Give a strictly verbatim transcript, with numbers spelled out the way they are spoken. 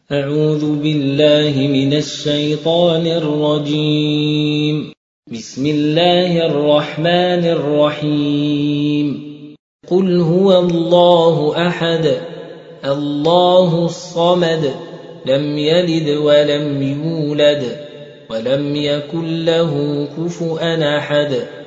أعوذ بالله من الشيطان الرجيم. بسم الله الرحمن الرحيم. قل هو الله أحد الله الصمد لم يلد ولم يولد ولم يكن له كفؤا أحد